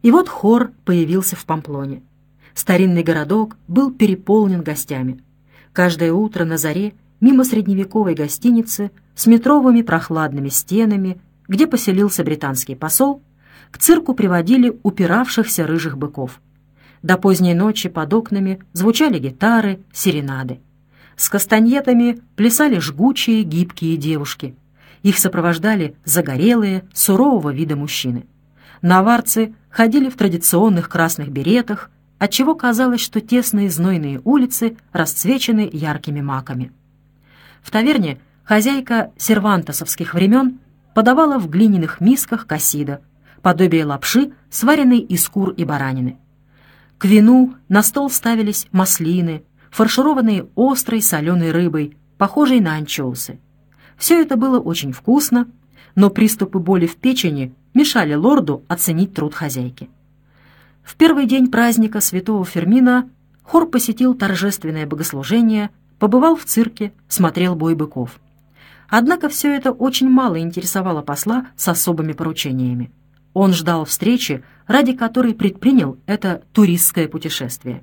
И вот хор появился в Памплоне. Старинный городок был переполнен гостями. Каждое утро на заре мимо средневековой гостиницы с метровыми прохладными стенами, где поселился британский посол, к цирку приводили упиравшихся рыжих быков. До поздней ночи под окнами звучали гитары, серенады. С кастаньетами плясали жгучие, гибкие девушки. Их сопровождали загорелые, сурового вида мужчины. Наварцы ходили в традиционных красных беретах, отчего казалось, что тесные знойные улицы расцвечены яркими маками. В таверне хозяйка сервантесовских времен подавала в глиняных мисках косидо, подобие лапши, сваренной из кур и баранины. К вину на стол ставились маслины, фаршированные острой соленой рыбой, похожей на анчоусы. Все это было очень вкусно, но приступы боли в печени мешали лорду оценить труд хозяйки. В первый день праздника святого Фермина хор посетил торжественное богослужение, побывал в цирке, смотрел бой быков. Однако все это очень мало интересовало посла с особыми поручениями. Он ждал встречи, ради которой предпринял это туристское путешествие.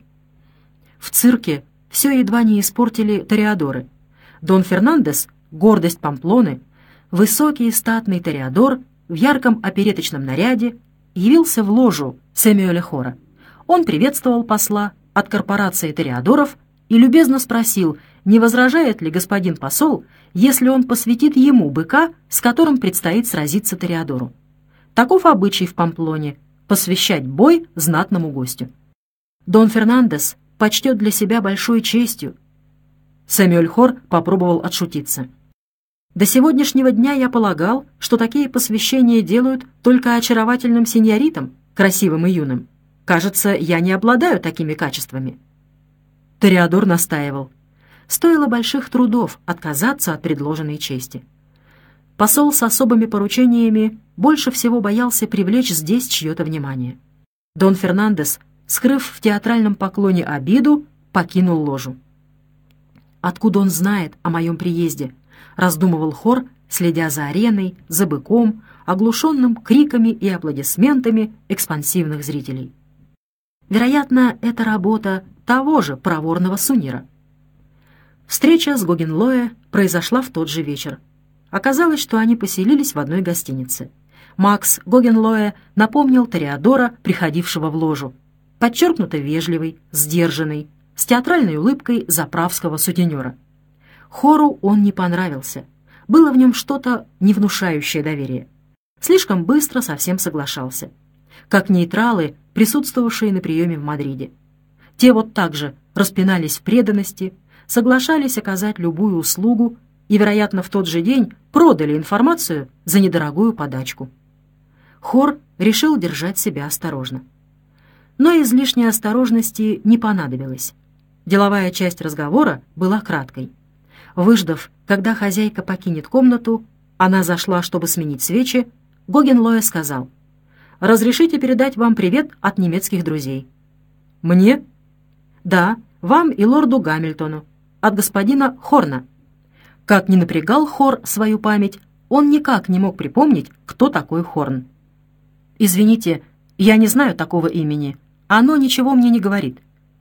В цирке все едва не испортили тореадоры. Дон Фернандес, гордость Памплоны, высокий и статный тореадор в ярком опереточном наряде, явился в ложу Сэмюэля Хора. Он приветствовал посла от корпорации тореадоров и любезно спросил, не возражает ли господин посол, если он посвятит ему быка, с которым предстоит сразиться тореадору. Таков обычай в Памплоне — посвящать бой знатному гостю. Дон Фернандес почтет для себя большой честью. Сэмюэль Хор попробовал отшутиться. До сегодняшнего дня я полагал, что такие посвящения делают только очаровательным сеньоритам, красивым и юным. Кажется, я не обладаю такими качествами. Тореадор настаивал. Стоило больших трудов отказаться от предложенной чести. Посол с особыми поручениями больше всего боялся привлечь здесь чье-то внимание. Дон Фернандес, скрыв в театральном поклоне обиду, покинул ложу. «Откуда он знает о моем приезде?» — раздумывал хор, следя за ареной, за быком, оглушенным криками и аплодисментами экспансивных зрителей. Вероятно, это работа того же проворного сунира. Встреча с Гогенлоэ произошла в тот же вечер. Оказалось, что они поселились в одной гостинице. Макс Гогенлоэ напомнил тореадора, приходившего в ложу, подчеркнуто вежливый, сдержанный, с театральной улыбкой заправского сутенера. Хору он не понравился. Было в нем что-то, не внушающее доверия. Слишком быстро со всем соглашался. Как нейтралы, присутствовавшие на приеме в Мадриде. Те вот так же распинались в преданности, соглашались оказать любую услугу и, вероятно, в тот же день продали информацию за недорогую подачку. Хор решил держать себя осторожно. Но излишней осторожности не понадобилось. Деловая часть разговора была краткой. Выждав, когда хозяйка покинет комнату, она зашла, чтобы сменить свечи, Гогенлоэ сказал: «Разрешите передать вам привет от немецких друзей». «Мне?» «Да, вам и лорду Гамильтону, от господина Хорна». Как ни напрягал Хор свою память, он никак не мог припомнить, кто такой Хорн. «Извините, я не знаю такого имени. Оно ничего мне не говорит».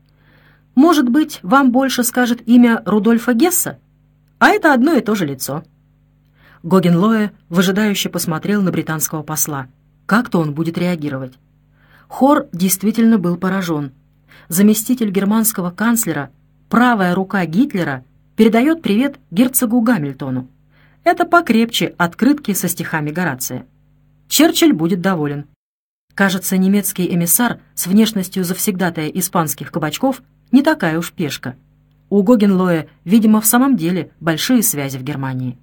«Может быть, вам больше скажет имя Рудольфа Гесса? А это одно и то же лицо». Гогенлоэ выжидающе посмотрел на британского посла. Как-то он будет реагировать. Хор действительно был поражен. Заместитель германского канцлера, правая рука Гитлера, передает привет герцогу Гамильтону. Это покрепче открытки со стихами Горация. Черчилль будет доволен. Кажется, немецкий эмиссар с внешностью завсегдатая испанских кабачков не такая уж пешка. У Гогенлоэ, видимо, в самом деле большие связи в Германии.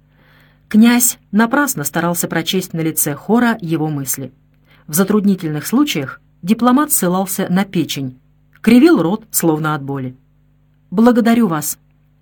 Князь напрасно старался прочесть на лице Хора его мысли. В затруднительных случаях дипломат ссылался на печень, кривил рот, словно от боли. «Благодарю вас.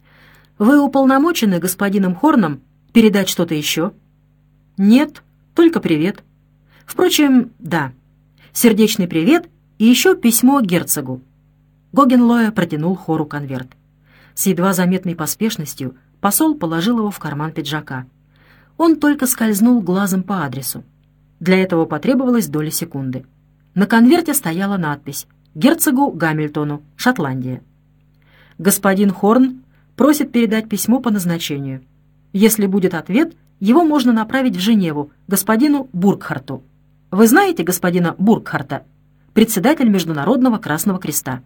Вы уполномочены господином Хорном передать что-то еще?» «Нет, только привет. Впрочем, да. Сердечный привет и еще письмо герцогу». Гогенлоэ протянул Хору конверт. С едва заметной поспешностью посол положил его в карман пиджака. Он только скользнул глазом по адресу. Для этого потребовалась доля секунды. На конверте стояла надпись «Герцогу Гамильтону, Шотландия». Господин Хорн просит передать письмо по назначению. Если будет ответ, его можно направить в Женеву господину Буркхарту. Вы знаете господина Буркхарта, председатель Международного Красного Креста?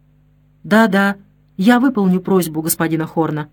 Да, я выполню просьбу господина Хорна.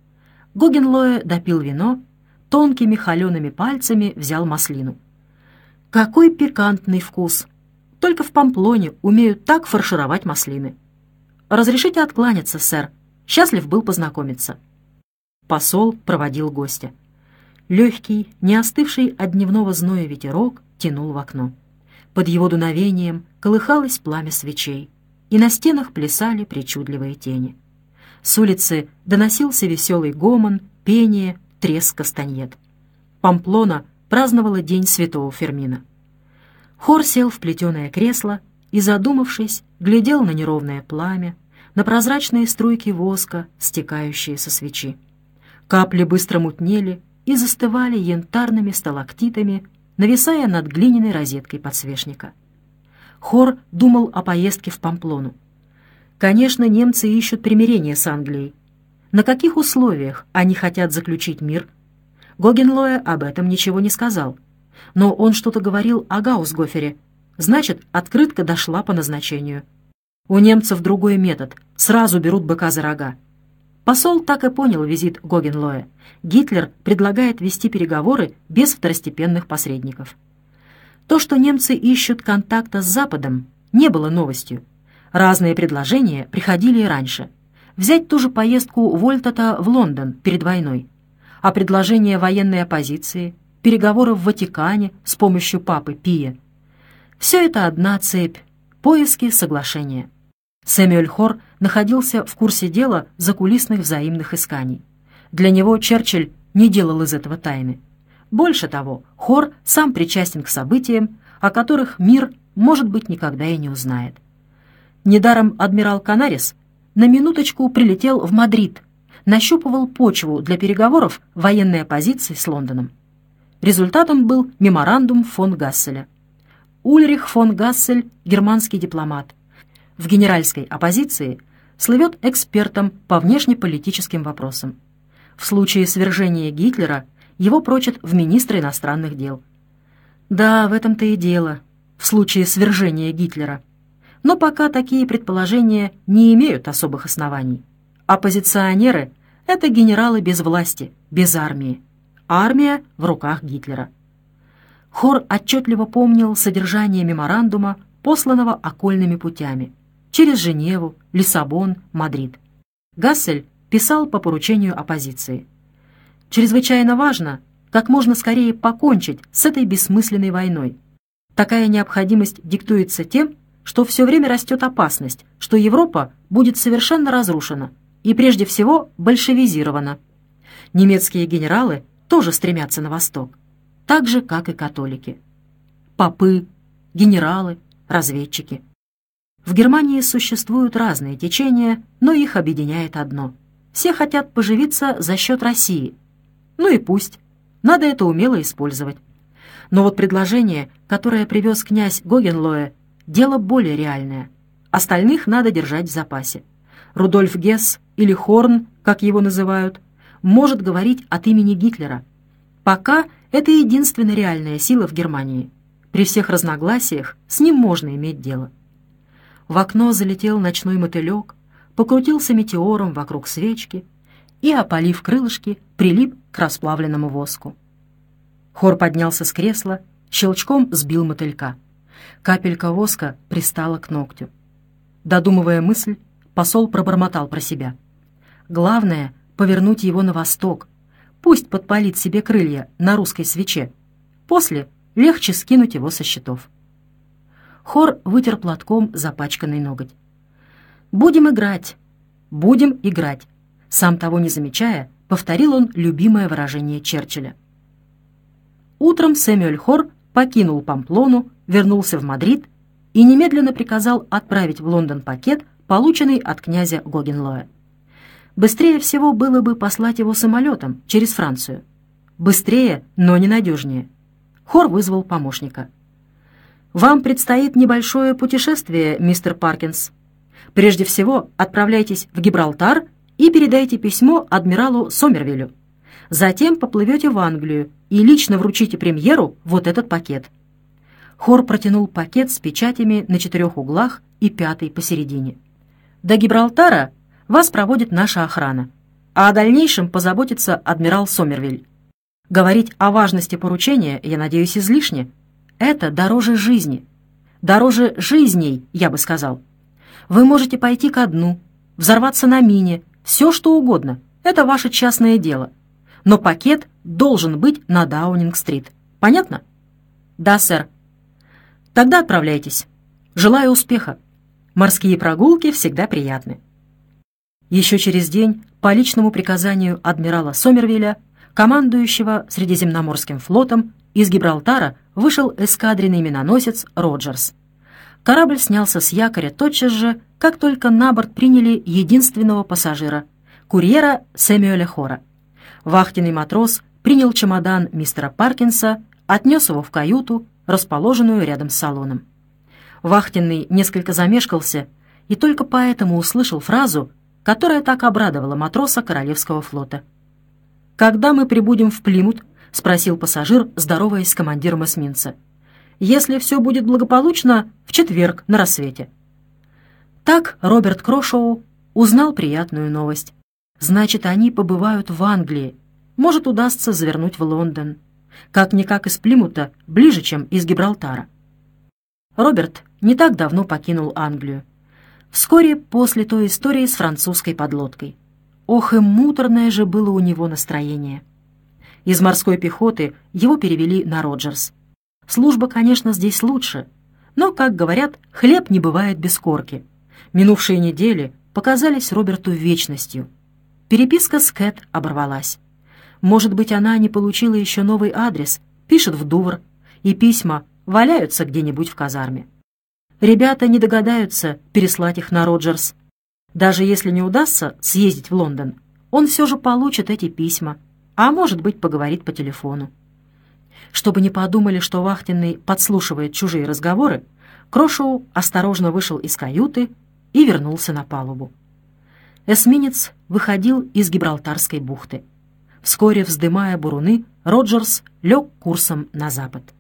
Гогенлое допил вино, тонкими холеными пальцами взял маслину. Какой пикантный вкус! Только в Памплоне умеют так фаршировать маслины. Разрешите откланяться, сэр. Счастлив был познакомиться. Посол проводил гостя. Легкий, не остывший от дневного зноя ветерок тянул в окно. Под его дуновением колыхалось пламя свечей, и на стенах плясали причудливые тени. С улицы доносился веселый гомон, пение, треск кастаньет. Памплона праздновала День Святого Фермина. Хор сел в плетеное кресло и, задумавшись, глядел на неровное пламя, на прозрачные струйки воска, стекающие со свечи. Капли быстро мутнели и застывали янтарными сталактитами, нависая над глиняной розеткой подсвечника. Хор думал о поездке в Памплону. Конечно, немцы ищут примирение с Англией. На каких условиях они хотят заключить мир? Гогенлое об этом ничего не сказал. Но он что-то говорил о Гаусгофере. Значит, открытка дошла по назначению. У немцев другой метод. Сразу берут быка за рога. Посол так и понял визит Гогенлое. Гитлер предлагает вести переговоры без второстепенных посредников. То, что немцы ищут контакта с Западом, не было новостью. Разные предложения приходили и раньше. Взять ту же поездку Вольтата в Лондон перед войной. А предложение военной оппозиции, переговоры в Ватикане с помощью папы Пия. Все это одна цепь, поиски соглашения. Сэмюэль Хор находился в курсе дела закулисных взаимных исканий. Для него Черчилль не делал из этого тайны. Больше того, Хор сам причастен к событиям, о которых мир, может быть, никогда и не узнает. Недаром адмирал Канарис на минуточку прилетел в Мадрид, нащупывал почву для переговоров военной оппозиции с Лондоном. Результатом был меморандум фон Гасселя. Ульрих фон Гассель — германский дипломат. В генеральской оппозиции слывет экспертом по внешнеполитическим вопросам. В случае свержения Гитлера его прочат в министры иностранных дел. Да, в этом-то и дело, в случае свержения Гитлера. Но пока такие предположения не имеют особых оснований. Оппозиционеры — это генералы без власти, без армии. Армия в руках Гитлера. Хор отчетливо помнил содержание меморандума, посланного окольными путями, через Женеву, Лиссабон, Мадрид. Гассель писал по поручению оппозиции. Чрезвычайно важно как можно скорее покончить с этой бессмысленной войной. Такая необходимость диктуется тем, что все время растет опасность, что Европа будет совершенно разрушена и прежде всего большевизирована. Немецкие генералы тоже стремятся на восток, так же, как и католики. Попы, генералы, разведчики. В Германии существуют разные течения, но их объединяет одно. Все хотят поживиться за счет России. Ну и пусть. Надо это умело использовать. Но вот предложение, которое привез князь Гогенлое, дело более реальное. Остальных надо держать в запасе. Рудольф Гесс или Хорн, как его называют, может говорить от имени Гитлера. Пока это единственная реальная сила в Германии. При всех разногласиях с ним можно иметь дело. В окно залетел ночной мотылек, покрутился метеором вокруг свечки и, опалив крылышки, прилип к расплавленному воску. Хор поднялся с кресла, щелчком сбил мотылька. Капелька воска пристала к ногтю. Додумывая мысль, посол пробормотал про себя. Главное — повернуть его на восток. Пусть подпалит себе крылья на русской свече. После легче скинуть его со счетов. Хор вытер платком запачканный ноготь. «Будем играть, будем играть», сам того не замечая, повторил он любимое выражение Черчилля. Утром Сэмюэль Хор покинул Памплону, вернулся в Мадрид и немедленно приказал отправить в Лондон пакет, полученный от князя Гогенлоя. Быстрее всего было бы послать его самолетом через Францию. Быстрее, но ненадежнее. Хор вызвал помощника. Вам предстоит небольшое путешествие, мистер Паркинс. Прежде всего, отправляйтесь в Гибралтар и передайте письмо адмиралу Сомервиллю. Затем поплывете в Англию и лично вручите премьеру вот этот пакет». Хор протянул пакет с печатями на 4 углах и 5 посередине. «До Гибралтара вас проводит наша охрана, а о дальнейшем позаботится адмирал Сомервиль. Говорить о важности поручения, я надеюсь, излишне. Это дороже жизни. Дороже жизней, я бы сказал. Вы можете пойти ко дну, взорваться на мине, все что угодно. Это ваше частное дело. Но пакет должен быть на Даунинг-стрит. Понятно?» «Да, сэр». «Тогда отправляйтесь. Желаю успеха. Морские прогулки всегда приятны». Еще через день, по личному приказанию адмирала Сомервилля, командующего Средиземноморским флотом, из Гибралтара вышел эскадренный миноносец «Роджерс». Корабль снялся с якоря тотчас же, как только на борт приняли единственного пассажира — курьера Сэмюэля Хора. Вахтенный матрос принял чемодан мистера Паркинса, отнес его в каюту, расположенную рядом с салоном. Вахтенный несколько замешкался и только поэтому услышал фразу, которая так обрадовала матроса Королевского флота. «Когда мы прибудем в Плимут?» — спросил пассажир, здороваясь с командиром эсминца. «Если все будет благополучно, в четверг на рассвете». Так Роберт Крошоу узнал приятную новость. Значит, они побывают в Англии. Может, удастся завернуть в Лондон. Как-никак из Плимута ближе, чем из Гибралтара. Роберт не так давно покинул Англию. Вскоре после той истории с французской подлодкой. Ох, и муторное же было у него настроение. Из морской пехоты его перевели на Роджерс. Служба, конечно, здесь лучше, но, как говорят, хлеб не бывает без корки. Минувшие недели показались Роберту вечностью. Переписка с Кэт оборвалась. Может быть, она не получила еще новый адрес, пишет в Дувр, и письма валяются где-нибудь в казарме. Ребята не догадаются переслать их на Роджерс. Даже если не удастся съездить в Лондон, он все же получит эти письма, а может быть, поговорит по телефону. Чтобы не подумали, что вахтенный подслушивает чужие разговоры, Крошоу осторожно вышел из каюты и вернулся на палубу. Эсминец выходил из Гибралтарской бухты. Вскоре, вздымая буруны, Роджерс лег курсом на запад.